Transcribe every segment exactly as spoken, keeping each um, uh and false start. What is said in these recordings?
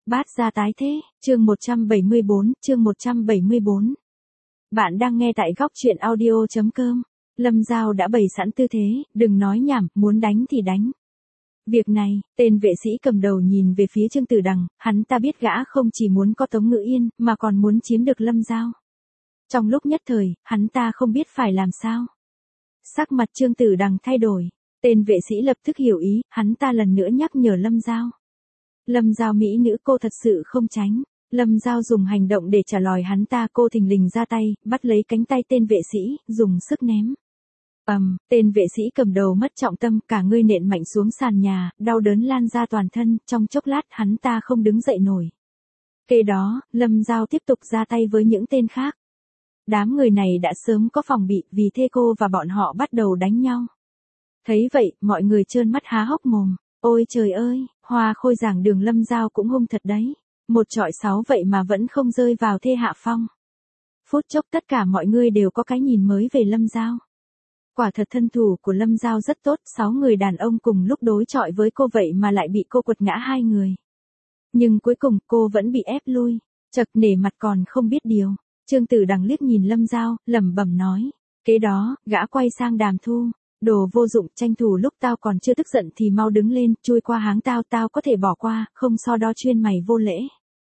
Bát gia tái thế, chương một trăm bảy mươi bốn, chương một trăm bảy mươi bốn. Bạn đang nghe tại góc truyện audio chấm com. Lâm Giao đã bày sẵn tư thế, đừng nói nhảm, muốn đánh thì đánh. Việc này, tên vệ sĩ cầm đầu nhìn về phía Trương Tử Đằng, hắn ta biết gã không chỉ muốn có Tống Ngữ Yên, mà còn muốn chiếm được Lâm Giao. Trong lúc nhất thời, hắn ta không biết phải làm sao. Sắc mặt Trương Tử Đằng thay đổi, tên vệ sĩ lập tức hiểu ý, hắn ta lần nữa nhắc nhở Lâm Giao. Lâm Giao mỹ nữ cô thật sự không tránh. Lâm Giao dùng hành động để trả lời hắn ta, cô thình lình ra tay, bắt lấy cánh tay tên vệ sĩ, dùng sức ném. Ầm, um, tên vệ sĩ cầm đầu mất trọng tâm, cả người nện mạnh xuống sàn nhà, đau đớn lan ra toàn thân, trong chốc lát hắn ta không đứng dậy nổi. Kế đó, Lâm Giao tiếp tục ra tay với những tên khác. Đám người này đã sớm có phòng bị, vì thế cô và bọn họ bắt đầu đánh nhau. Thấy vậy, mọi người trơn mắt há hốc mồm. Ôi trời ơi, Hoa Khôi giảng đường Lâm Giao cũng hung thật đấy. Một trọi sáu vậy mà vẫn không rơi vào thế hạ phong. Phút chốc tất cả mọi người đều có cái nhìn mới về Lâm Giao. Quả thật thân thủ của Lâm Giao rất tốt, sáu người đàn ông cùng lúc đối chọi với cô vậy mà lại bị cô quật ngã hai người. Nhưng cuối cùng cô vẫn bị ép lui, chật nể mặt còn không biết điều. Trương Tử Đằng liếc nhìn Lâm Giao, lẩm bẩm nói. Kế đó, gã quay sang Đàm Thu. Đồ vô dụng, tranh thủ lúc tao còn chưa tức giận thì mau đứng lên, chui qua háng tao, tao có thể bỏ qua, không so đo chuyên mày vô lễ.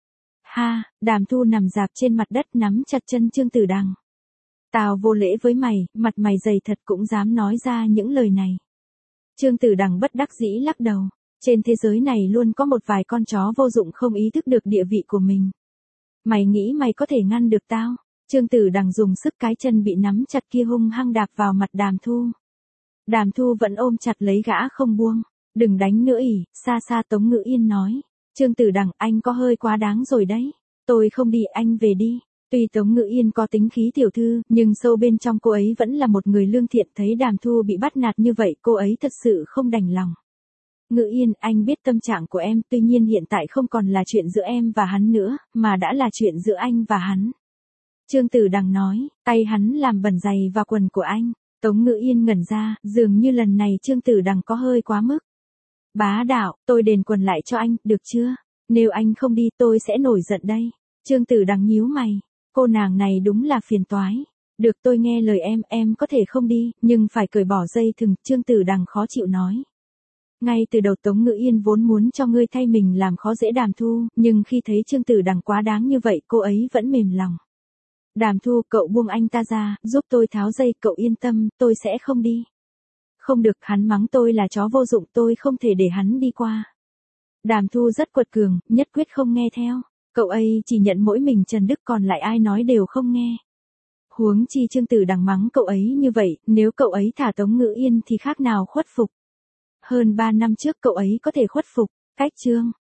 Ha, Đàm Thu nằm dạp trên mặt đất nắm chặt chân Trương Tử Đằng. Tao vô lễ với mày, mặt mày dày thật cũng dám nói ra những lời này. Trương Tử Đằng bất đắc dĩ lắc đầu. Trên thế giới này luôn có một vài con chó vô dụng không ý thức được địa vị của mình. Mày nghĩ mày có thể ngăn được tao? Trương Tử Đằng dùng sức cái chân bị nắm chặt kia hung hăng đạp vào mặt Đàm Thu. Đàm Thu vẫn ôm chặt lấy gã không buông. Đừng đánh nữa ỉ, xa xa Tống Ngữ Yên nói. Trương Tử Đằng, anh có hơi quá đáng rồi đấy. Tôi không đi, anh về đi. Tuy Tống Ngữ Yên có tính khí tiểu thư, nhưng sâu bên trong cô ấy vẫn là một người lương thiện. Thấy Đàm Thu bị bắt nạt như vậy, cô ấy thật sự không đành lòng. Ngữ Yên, anh biết tâm trạng của em, tuy nhiên hiện tại không còn là chuyện giữa em và hắn nữa, mà đã là chuyện giữa anh và hắn. Trương Tử Đằng nói, tay hắn làm bẩn giày và quần của anh. Tống Ngữ Yên ngẩn ra, dường như lần này Trương Tử Đằng có hơi quá mức. Bá đạo, tôi đền quần lại cho anh, được chưa? Nếu anh không đi tôi sẽ nổi giận đây. Trương Tử Đằng nhíu mày, cô nàng này đúng là phiền toái. Được, tôi nghe lời em, em có thể không đi, nhưng phải cởi bỏ dây thừng, Trương Tử Đằng khó chịu nói. Ngay từ đầu Tống Ngữ Yên vốn muốn cho ngươi thay mình làm khó dễ Đàm Thu, nhưng khi thấy Trương Tử Đằng quá đáng như vậy cô ấy vẫn mềm lòng. Đàm Thu, cậu buông anh ta ra, giúp tôi tháo dây, cậu yên tâm, tôi sẽ không đi. Không được, hắn mắng tôi là chó vô dụng, tôi không thể để hắn đi qua. Đàm Thu rất quật cường, nhất quyết không nghe theo. Cậu ấy chỉ nhận mỗi mình Trần Đức, còn lại ai nói đều không nghe. Huống chi Trương Tử Đằng mắng cậu ấy như vậy, nếu cậu ấy thả Tống Ngữ Yên thì khác nào khuất phục. Hơn ba năm trước cậu ấy có thể khuất phục, cách Trương